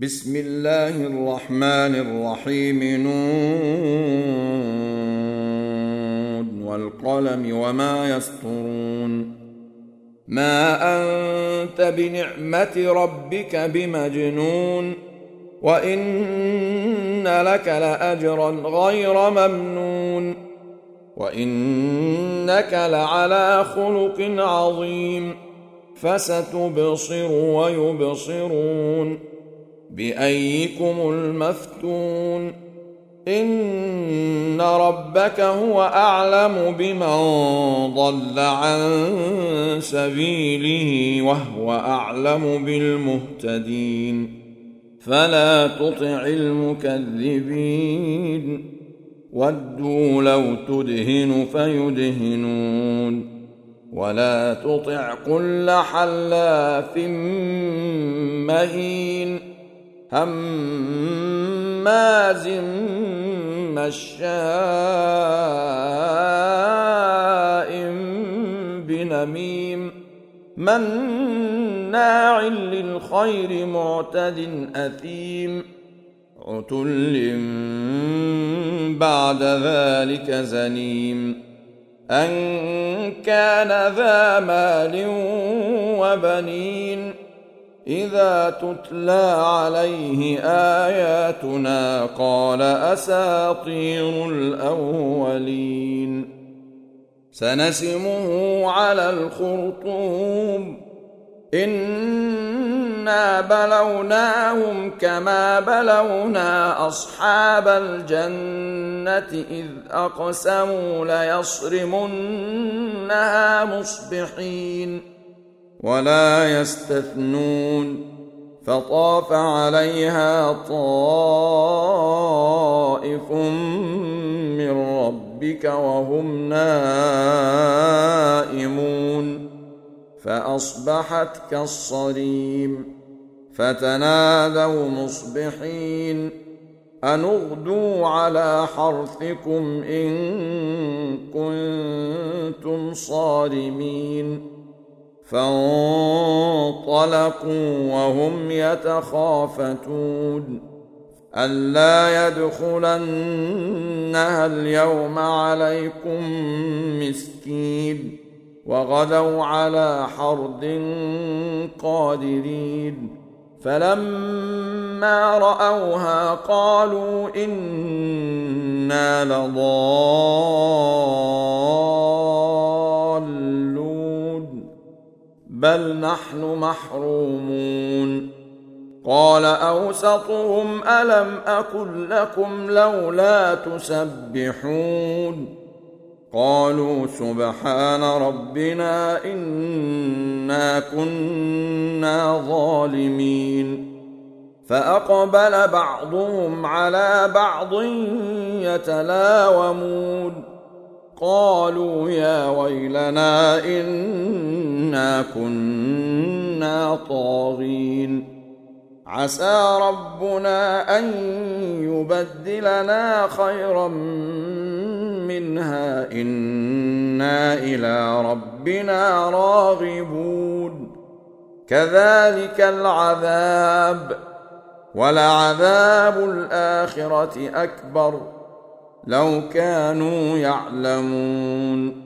بسم الله الرحمن الرحيم. نون والقلم وما يسطرون. ما أنت بنعمة ربك بمجنون، وإن لك لأجرا غير ممنون، وإنك لعلى خلق عظيم. فستبصر ويبصرون بأيكم المفتون. إن ربك هو أعلم بمن ضل عن سبيله وهو أعلم بالمهتدين. فلا تطع المكذبين، ودوا لو تدهن فيدهنون. ولا تطع كل حلاف مهين، هماز مشاء بنميم، مناع للخير معتد أثيم، عتل بعد ذلك زنيم، أن كان ذا مال وبنين. إذا تتلى عليه آياتنا قال أساطير الأولين. سنسمه على الخرطوم، إنا بلوناهم كما بلونا أصحاب الجنة إذ أقسموا ليصرمنها مصبحين، ولا يستثنون. فطاف عليها طائف من ربك وهم نائمون، فأصبحت كالصريم. فتنادوا مصبحين أن اغدوا على حرثكم إن كنتم صارمين. فانطلقوا وهم يتخافتون ألا يدخلنها اليوم عليكم مسكين، وغدوا على حرد قادرين. فلما رأوها قالوا إنا لضالون، بل نحن محرومون. قال أوسطهم ألم أقل لكم لولا تسبحون؟ قالوا سبحان ربنا إنا كنا ظالمين. فأقبل بعضهم على بعض يتلاومون قالوا يا ويلنا إنا كنا طاغين. عسى ربنا أن يبدلنا خيرا منها إنا إلى ربنا راغبون. كذلك العذاب، ولعذاب الآخرة أكبر لو كانوا يعلمون.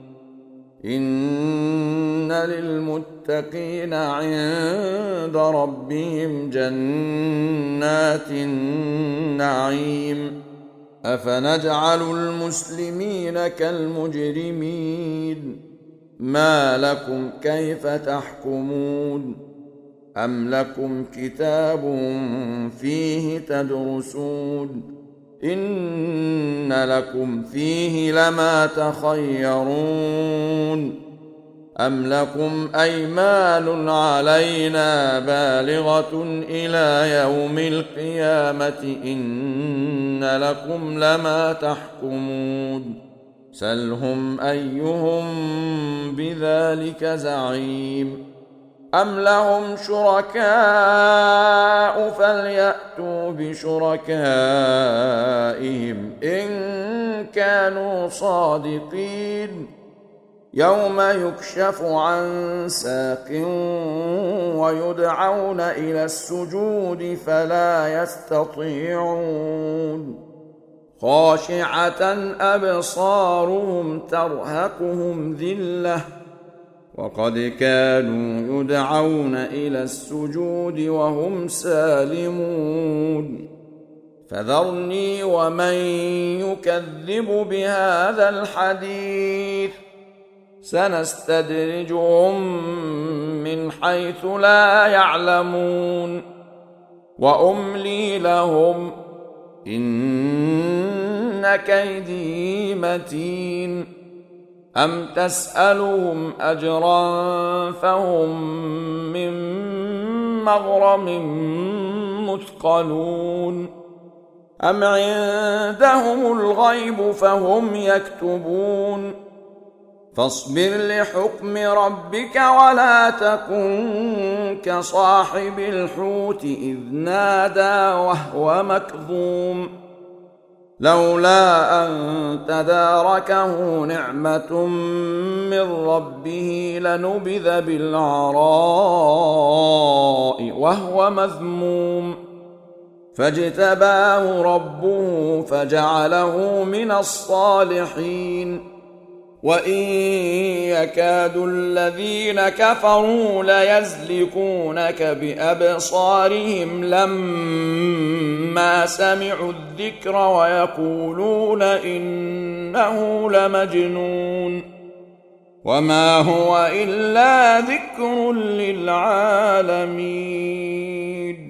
إن للمتقين عند ربهم جنات النعيم. أفنجعل المسلمين كالمجرمين؟ ما لكم كيف تحكمون؟ أم لكم كتاب فيه تدرسون؟ إن لكم فيه لما تخيرون. أم لكم أيمان علينا بالغة إلى يوم القيامة إن لكم لما تحكمون. سلهم أيهم بذلك زعيم. أم لهم شركاء فليأتوا بشركائهم إن كانوا صادقين. يوم يكشف عن ساق ويدعون إلى السجود فلا يستطيعون خاشعة أبصارهم ترهقهم ذلة وقد كانوا يدعون إلى السجود وهم سالمون فذرني ومن يكذب بهذا الحديث سنستدرجهم من حيث لا يعلمون وأملي لهم إن كيدي متين أم تسألهم أجرا فهم من مغرم مثقلون أم عندهم الغيب فهم يكتبون فاصبر لحكم ربك ولا تكن كصاحب الحوت إذ نادى وهو مكظوم لولا أن تداركه نعمة من ربه لنبذ بالعراء وهو مذموم فاجتباه ربه فجعله من الصالحين وإن يكاد الذين كفروا ليزلقونك بأبصارهم لما سمعوا الذكر ويقولون إنه لمجنون وما هو إلا ذكر للعالمين